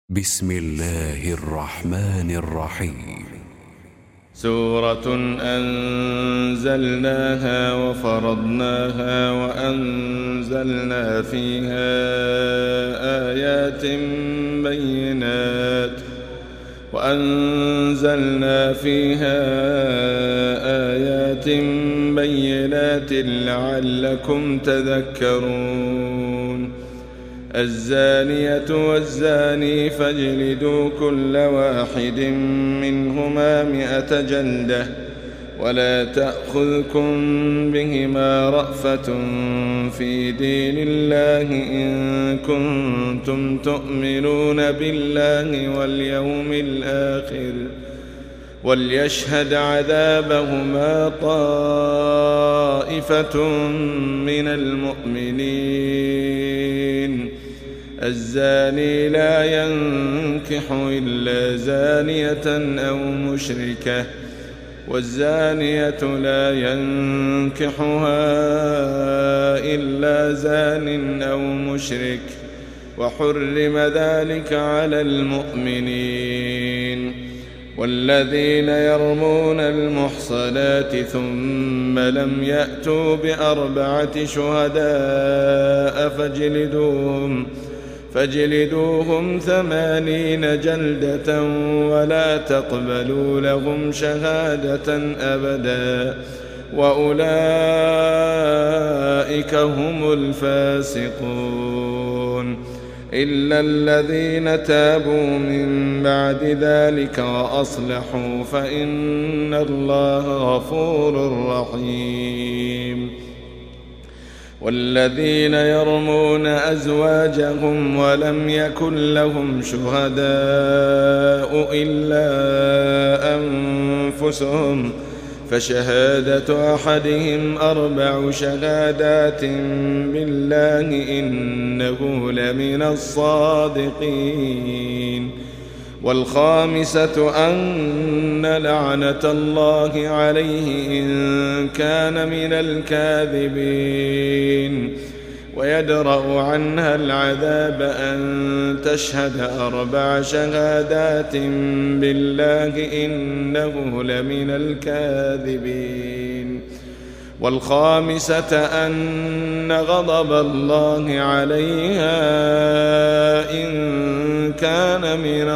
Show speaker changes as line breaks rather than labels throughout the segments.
بسم الله الرحمن الرحيم.
سورة أنزلناها وفرضناها وأنزلنا فيها آيات بينات لعلكم تذكرون. الزانية والزاني فاجلدوا كل واحد منهما 100 جلدة ولا تأخذكم بهما رأفة في دين الله إن كنتم تؤمنون بالله واليوم الآخر وليشهد عذابهما طائفة من المؤمنين. الزاني لا ينكح إلا زانية أو مشركة والزانية لا ينكحها إلا زان أو مشرك وحرم ذلك على المؤمنين. والذين يرمون المحصنات ثم لم يأتوا ب4 شهداء فاجلدوهم 80 جلدة ولا تقبلوا لهم شهادة أبدا وأولئك هم الفاسقون إلا الذين تابوا من بعد ذلك وأصلحوا فإن الله غفور رحيم. والذين يرمون أزواجهم ولم يكن لهم شهداء إلا أنفسهم فشهادة أحدهم 4 شهادات بالله إنه لمن الصادقين. والخامسة أن لعنة الله عليه إن كان من الكاذبين ويدرأ عنها العذاب أن تشهد 4 شهادات بالله إنه لمن الكاذبين. والخامسة أن غضب الله عليها إن كان من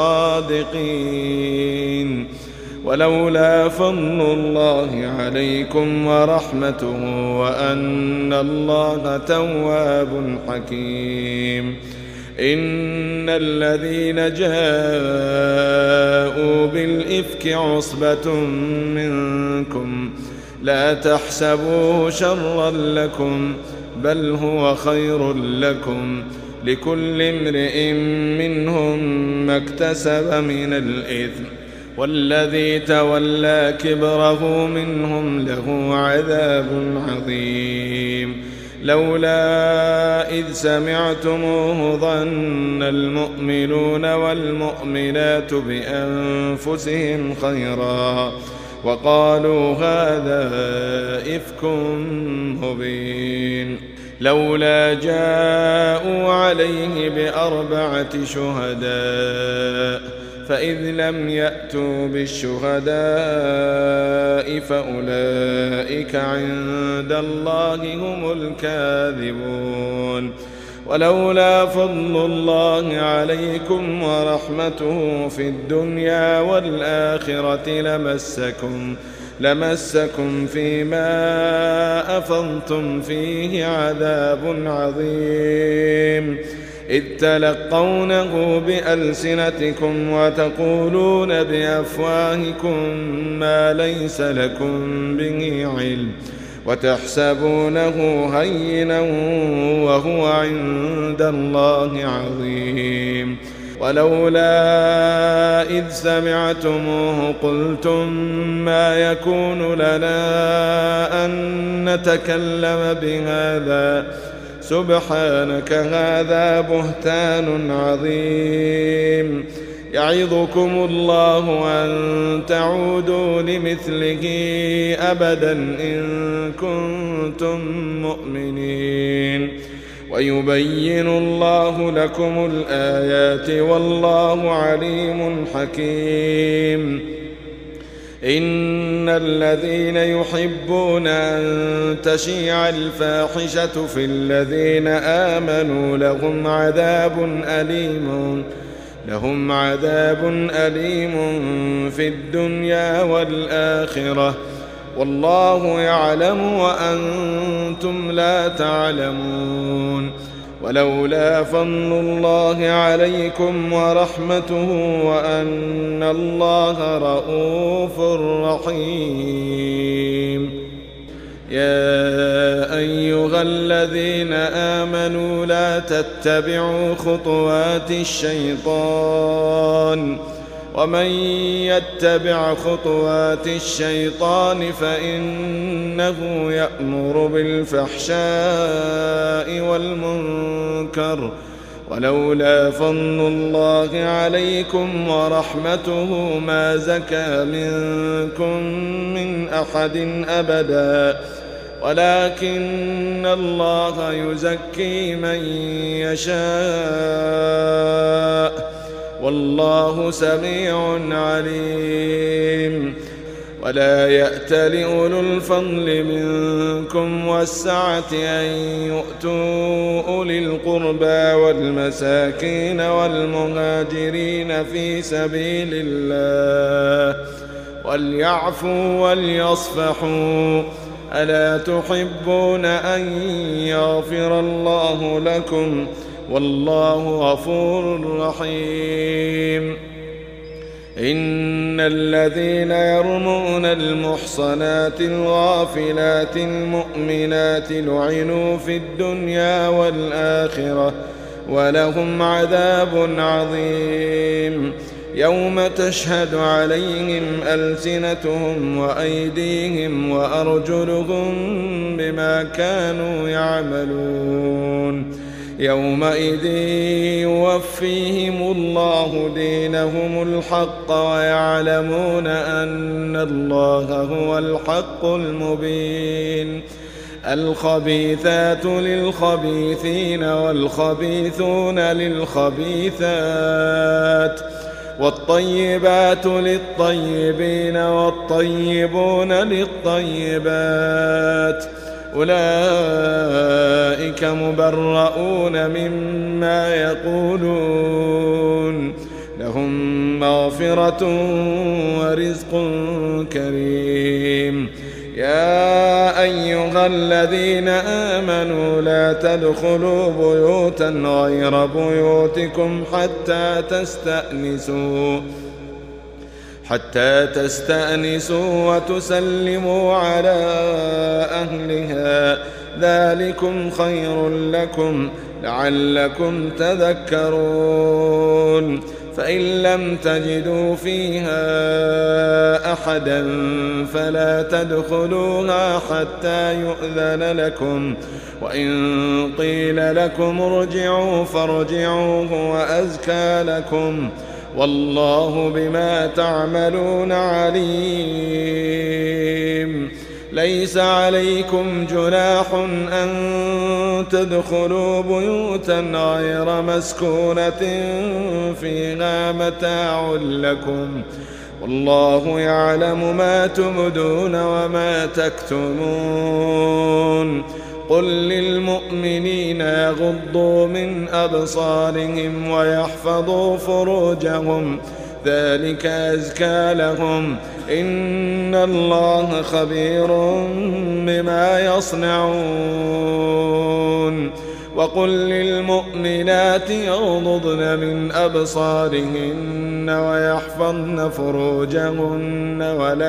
الصادقين. ولولا فضل الله عليكم ورحمته وأن الله تواب حكيم. إن الذين جاءوا بالإفك عصبة منكم لا تحسبوه شرا لكم بل هو خير لكم لكل امرئ منهم ما اكتسب من الإثم والذي تولى كبره منهم له عذاب عظيم. لولا إذ سمعتموه ظن المؤمنون والمؤمنات بأنفسهم خيرا وقالوا هذا إفك مبين. لولا جاءوا عليه ب4 شهداء فإذ لم يأتوا بالشهداء فأولئك عند الله هم الكاذبون. ولولا فضل الله عليكم ورحمته في الدنيا والآخرة لمسكم فيما أفضتم فيه عذاب عظيم إذ تلقونه بألسنتكم وتقولون بأفواهكم ما ليس لكم به علم وتحسبونه هينا وهو عند الله عظيم. ولولا إذ سمعتموه قلتم ما يكون لنا أن نتكلم بهذا سبحانك هذا بهتان عظيم. يعظكم الله أن تعودوا لمثله أبدا إن كنتم مؤمنين. ويبين الله لكم الآيات والله عليم حكيم. إن الذين يحبون أن تشيع الفاحشة في الذين آمنوا لهم عذاب أليم في الدنيا والآخرة والله يعلم وأنتم لا تعلمون. ولولا فضل الله عليكم ورحمته وأن الله رءوف رحيم. يا أيها الذين آمنوا لا تتبعوا خطوات الشيطان ومن يتبع خطوات الشيطان فإنه يأمر بالفحشاء والمنكر ولولا فضل الله عليكم ورحمته ما زكى منكم من أحد أبدا ولكن الله يزكي من يشاء والله سميع عليم. ولا يأتل أولو الفضل منكم والسعة أن يؤتوا أولي القربى والمساكين والمهاجرين في سبيل الله وليعفوا وليصفحوا ألا تحبون أن يغفر الله لكم والله غفور رحيم. إن الذين يرمون المحصنات الغافلات المؤمنات لعنوا في الدنيا والآخرة ولهم عذاب عظيم يوم تشهد عليهم ألسنتهم وأيديهم وأرجلهم بما كانوا يعملون يومئذ يوفيهم الله دينهم الحق ويعلمون أن الله هو الحق المبين. الخبيثات للخبيثين والخبيثون للخبيثات والطيبات للطيبين والطيبون للطيبات أولئك مبرؤون مما يقولون لهم مغفرة ورزق كريم. يا أيها الذين آمنوا لا تدخلوا بيوتا غير بيوتكم حتى تستأنسوا وتسلموا على أهلها ذلكم خير لكم لعلكم تذكرون. فإن لم تجدوا فيها أحدا فلا تدخلوها حتى يؤذن لكم وإن قيل لكم ارجعوا فارجعوا هو أزكى لكم والله بما تعملون عليم. ليس عليكم جناح أن تدخلوا بيوتا غير مسكونة فيها متاع لكم والله يعلم ما تبدون وما تكتمون. قل للمؤمنين يغضوا من أبصارهم ويحفظوا فروجهم ذلك أزكى لهم إن الله خبير بما يصنعون. وقل للمؤمنات يغضضن من أبصارهن ويحفظن فروجهن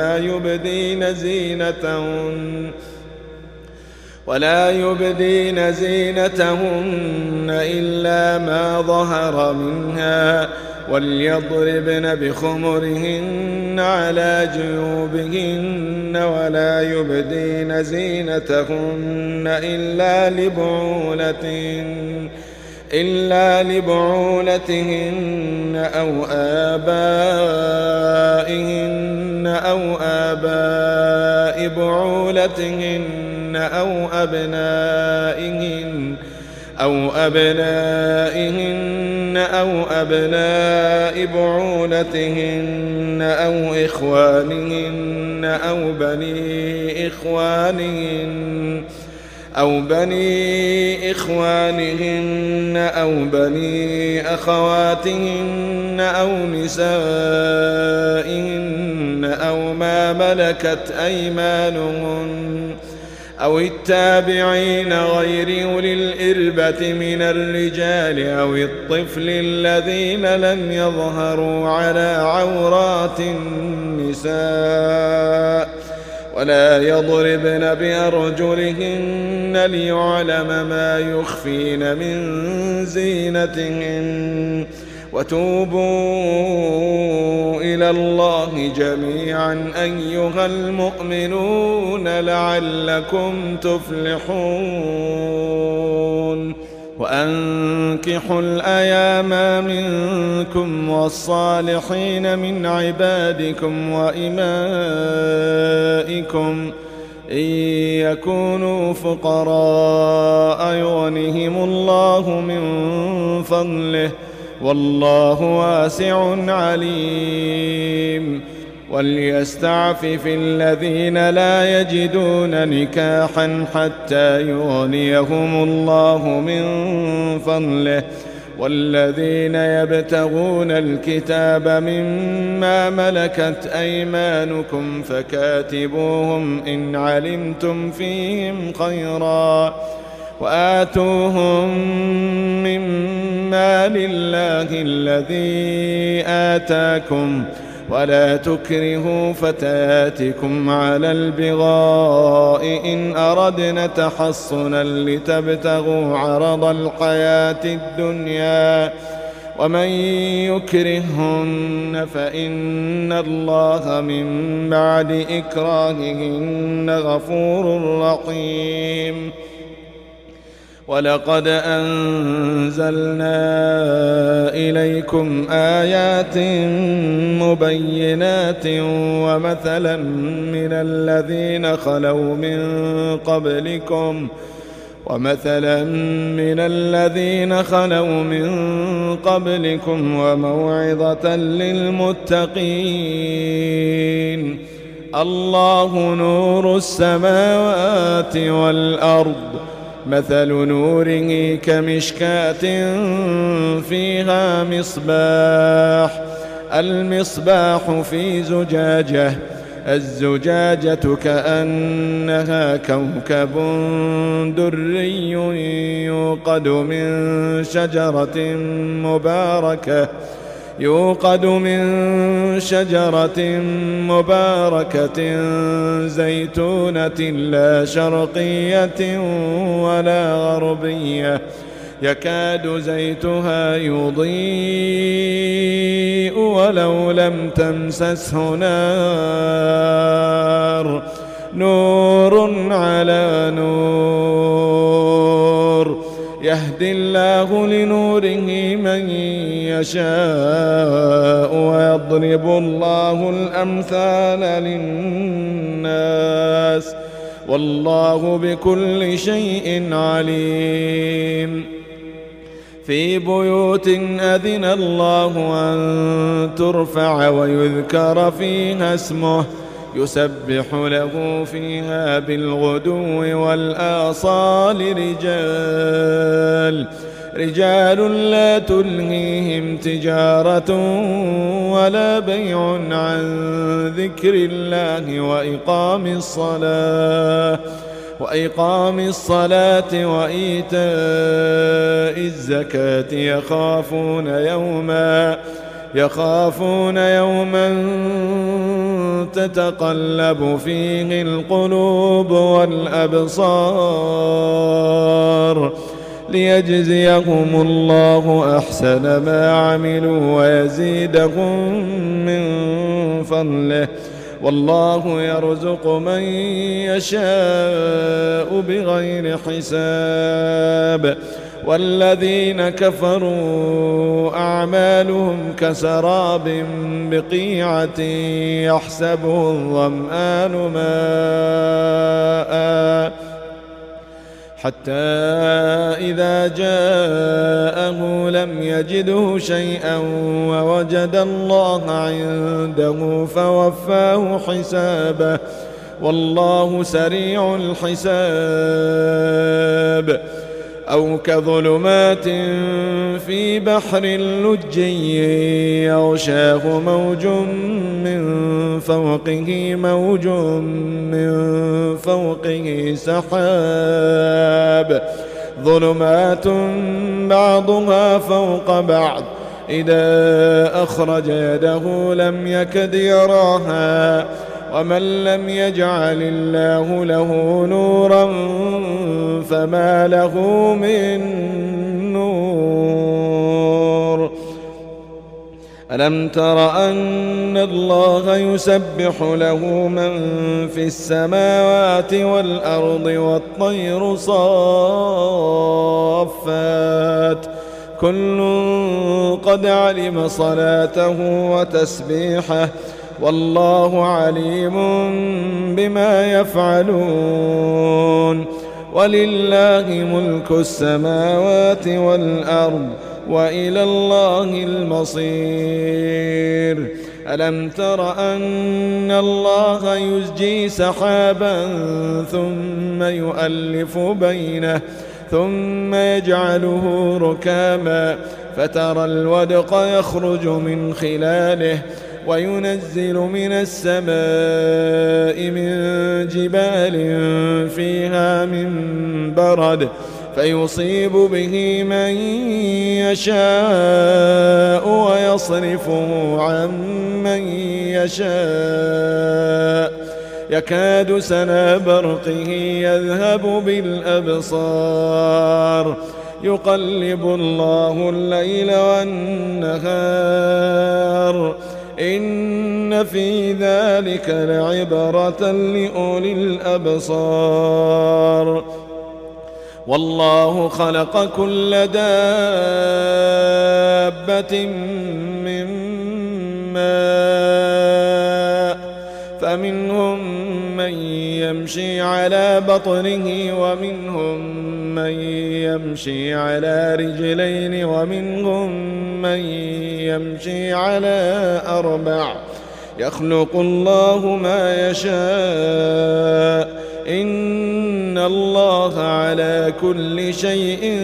ولا يبدين زينتهن إلا ما ظهر منها وليضربن بخمرهن على جيوبهن ولا يبدين زينتهن إلا لبعولتهن أو آباء بعولتهن أو أبنائهن أو أبناء بعولتهن أو إخوانهن أو بني إخوانهن أو بني أخواتهن أو نسائهن أو ما ملكت أيمانهن أو التابعين غير أولي الإربة من الرجال أو الطفل الذين لم يظهروا على عورات النساء ولا يضربن بأرجلهن ليعلم ما يخفين من زينتهن وتوبوا إلى الله جميعا أيها المؤمنون لعلكم تفلحون وأنكحوا الأيام منكم والصالحين من عبادكم وإمائكم إن يكونوا فقراء يغنهم الله من فضله والله واسع عليم وليستعفف الذين لا يجدون نكاحا حتى يغنيهم الله من فضله والذين يبتغون الكتاب مما ملكت أيمانكم فكاتبوهم إن علمتم فيهم خيرا وآتوهم مما لله الذي آتاكم ولا تكرهوا فتياتكم على البغاء إن أردنا تحصنا لتبتغوا عرض الحياة الدنيا ومن يكرهن فإن الله من بعد إكراههن غفور رحيم ولقد أنزلنا إليكم آيات مبينات ومثلا من الذين خلوا من قبلكم وموعظة للمتقين الله نور السماوات والأرض مثل نوره كمشكاة فيها مصباح المصباح في زجاجة الزجاجة كأنها كوكب دري يوقد من شجرة مباركة زيتونة لا شرقية ولا غربية يكاد زيتها يضيء ولو لم تمسسه نار نور على نور يهدي الله لنوره من يشاء ويضرب الله الأمثال للناس والله بكل شيء عليم في بيوت أذن الله أن ترفع ويذكر فيها اسمه يسبح له فيها بالغدو والآصال رجال لا تلهيهم تجارة ولا بيع عن ذكر الله وإقام الصلاة وإيتاء الزكاة يخافون يوما تتقلب فيه القلوب والأبصار ليجزيهم الله أحسن ما عملوا ويزيدهم من فضله والله يرزق من يشاء بغير حساب والذين كفروا أعمالهم كسراب بقيعة يحسبه الظمآن ماء حتى إذا جاءه لم يجده شيئا ووجد الله عنده فوفاه حسابه والله سريع الحساب. أو كظلمات في بحر لجي يغشاه موج من فوقه موج من فوقه سحاب ظلمات بعضها فوق بعض إذا أخرج يده لم يكد يراها ومن لم يجعل الله له نورا فما له من نور. ألم تر أن الله يسبح له من في السماوات والأرض والطير صافات كل قد علم صلاته وتسبيحه والله عليم بما يفعلون. ولله ملك السماوات والأرض وإلى الله المصير. ألم تر أن الله يزجي سحابا ثم يؤلف بينه ثم يجعله ركاما فترى الودق يخرج من خلاله وينزل من السماء من جبال فيها من برد فيصيب به من يشاء ويصرفه عن من يشاء يكاد سنا برقه يذهب بالأبصار يقلب الله الليل والنهار إن في ذلك لعبرة لأولي الأبصار. والله خلق كل دابة من ماء فمنهم من يمشي على بطنه ومنهم من يمشي على رجلين ومنهم من يمشي على أربع يخلق الله ما يشاء إن الله على كل شيء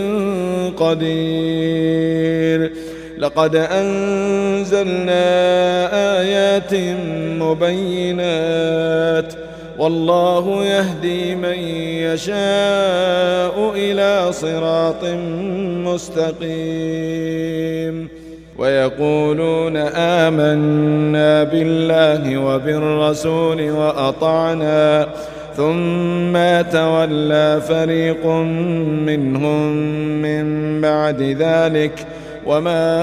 قدير. لقد أنزلنا آيات مبينات والله يهدي من يشاء إلى صراط مستقيم. ويقولون آمنا بالله وبالرسول وأطعنا ثم تولى فريق منهم من بعد ذلك وما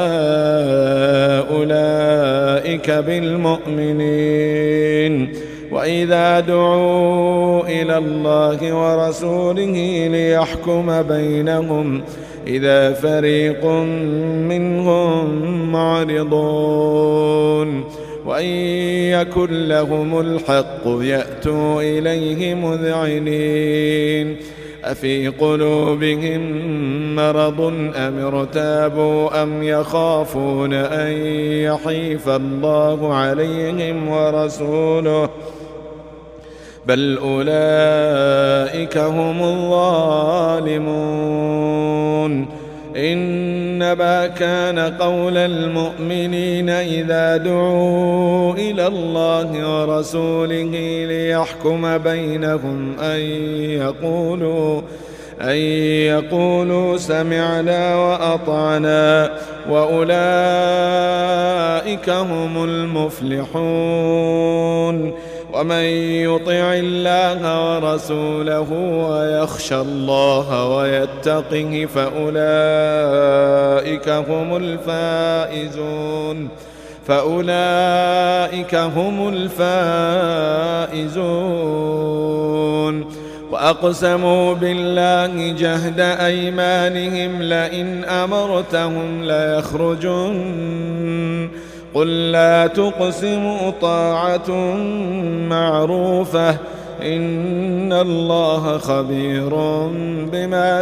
أولئك بالمؤمنين. وإذا دعوا إلى الله ورسوله ليحكم بينهم إذا فريق منهم معرضون وإن يكن لهم الحق يأتوا إليه مذعنين. أفي قلوبهم مرض أم ارتابوا أم يخافون أن يحيف الله عليهم ورسوله بل أولئك هم الظالمون. إنما كان قول المؤمنين إذا دعوا إلى الله ورسوله ليحكم بينهم أن يقولوا سمعنا وأطعنا وأولئك هم المفلحون. ومن يطع الله ورسوله ويخشى الله ويتقه فأولئك هم الفائزون. وأقسموا بالله جهد أيمانهم لئن أمرتهم ليخرجن قل لا تقسموا طاعة معروفة إن الله خبير بما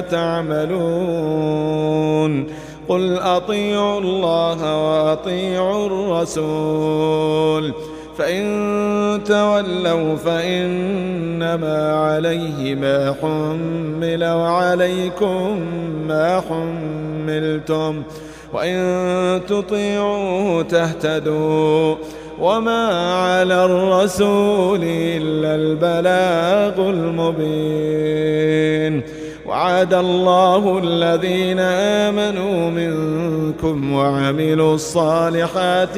تعملون قل أطيعوا الله وأطيعوا الرسول فإن تولوا فإنما عليه ما حمل وعليكم ما حملتم وإن تطيعوه تهتدوا وما على الرسول إلا البلاغ المبين وعد الله الذين آمنوا منكم وعملوا الصالحات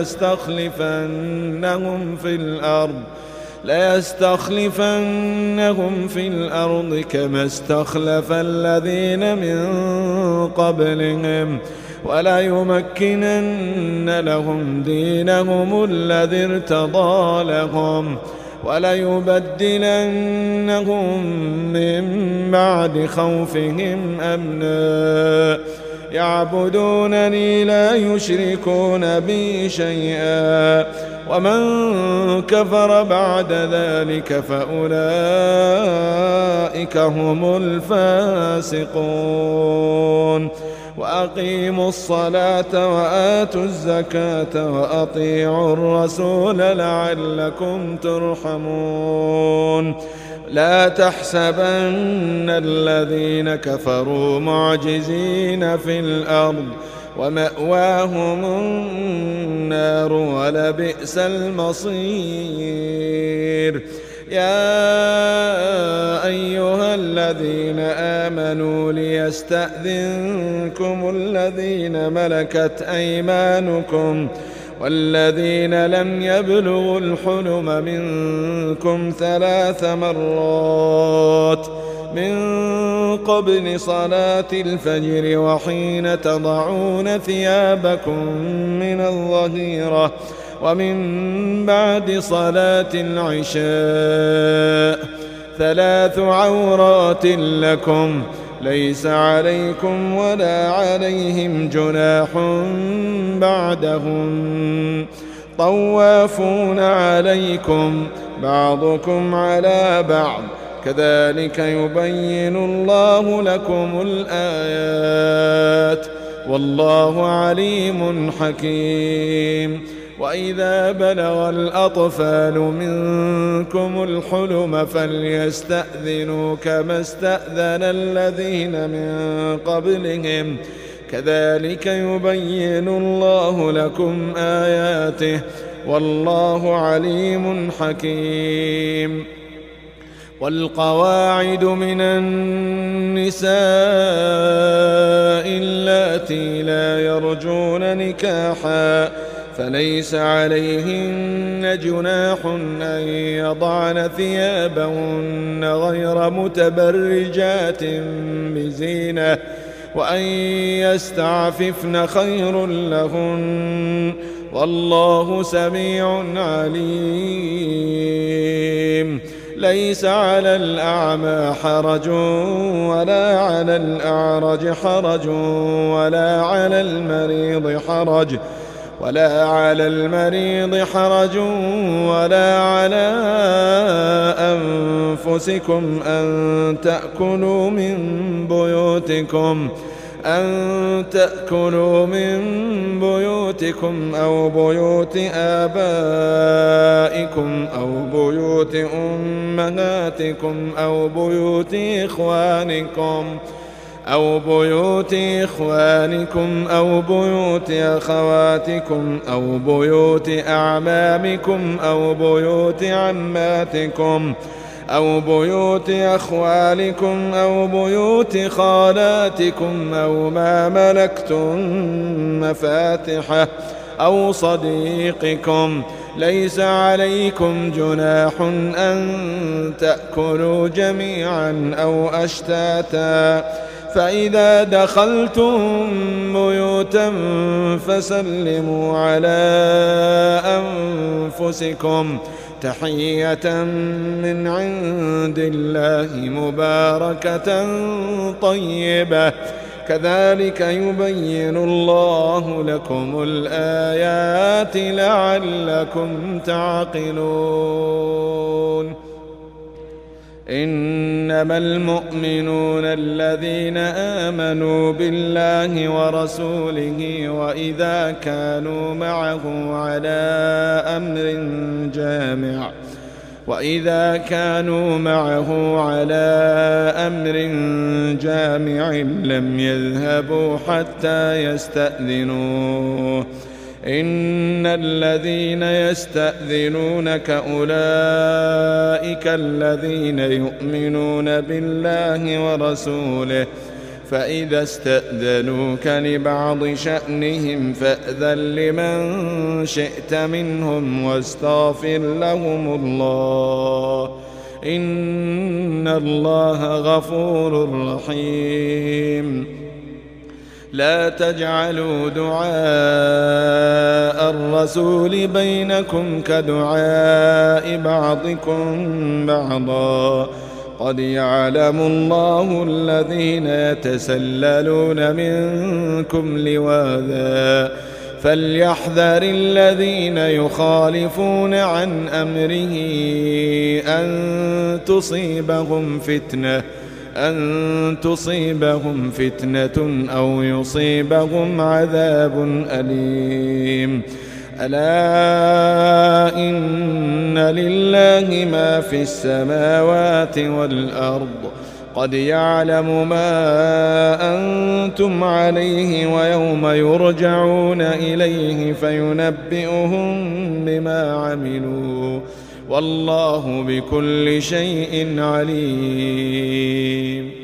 ليستخلفنهم في الأرض كما استخلف الذين من قبلهم وليمكنن لهم دينهم الذي ارتضى لهم وليبدلنهم من بعد خوفهم أمنا يعبدونني لا يشركون بي شيئا ومن كفر بعد ذلك فأولئك هم الفاسقون وأقيموا الصلاة وآتوا الزكاة وأطيعوا الرسول لعلكم ترحمون لا تحسبن الذين كفروا معجزين في الأرض ومأواهم النار ولبئس المصير يا أيها الذين آمنوا ليستأذنكم الذين ملكت أيمانكم والذين لم يبلغوا الحلم منكم 3 مرات من قبل صلاة الفجر وحين تضعون ثيابكم من الظهيرة ومن بعد صلاة العشاء 3 عورات لكم ليس عليكم ولا عليهم جناح بعدهم طوافون عليكم بعضكم على بعض كذلك يبين الله لكم الآيات والله عليم حكيم وإذا بلغ الأطفال منكم الحلم فليستأذنوا كما استأذن الذين من قبلهم كذلك يبين الله لكم آياته والله عليم حكيم والقواعد من النساء اللاتي لا يرجون نكاحا فليس عليهن جناح أن يضعن ثيابهن غير متبرجات بزينة وأن يستعففن خير لهن والله سميع عليم ليس على الأعمى حرج ولا على الأعرج حرج ولا على المريض حرج ولا على أنفسكم أن تأكلوا من بيوتكم أو بيوت آبائكم أو بيوت أمهاتكم أو بيوت إخوانكم أو بيوت أخواتكم أو بيوت أعمامكم أو بيوت عماتكم أو بيوت أخوالكم أو بيوت خالاتكم أو ما ملكتم مفاتحه أو صديقكم ليس عليكم جناح أن تأكلوا جميعا أو أشتاتا فإذا دخلتم بيوتا فسلموا على أنفسكم تحية من عند الله مباركة طيبة كذلك يبين الله لكم الآيات لعلكم تعقلون إنما المؤمنون الذين آمنوا بالله ورسوله وإذا كانوا معه على أمر جامع لم يذهبوا حتى يستأذنوه. إن الذين يستأذنونك أولئك الذين يؤمنون بالله ورسوله، فإذا استأذنوك لبعض شأنهم فأذن لمن شئت منهم واستغفر لهم الله، إن الله غفور رحيم. لا تجعلوا دعاء الرسول بينكم كدعاء بعضكم بعضا، قد يعلم الله الذين يتسللون منكم لواذا، فليحذر الذين يخالفون عن أمره أن تصيبهم فتنة أو يصيبهم عذاب أليم. ألا إن لله ما في السماوات والأرض، قد يعلم ما أنتم عليه ويوم يرجعون إليه فينبئهم بما عملوا، والله بكل شيء عليم.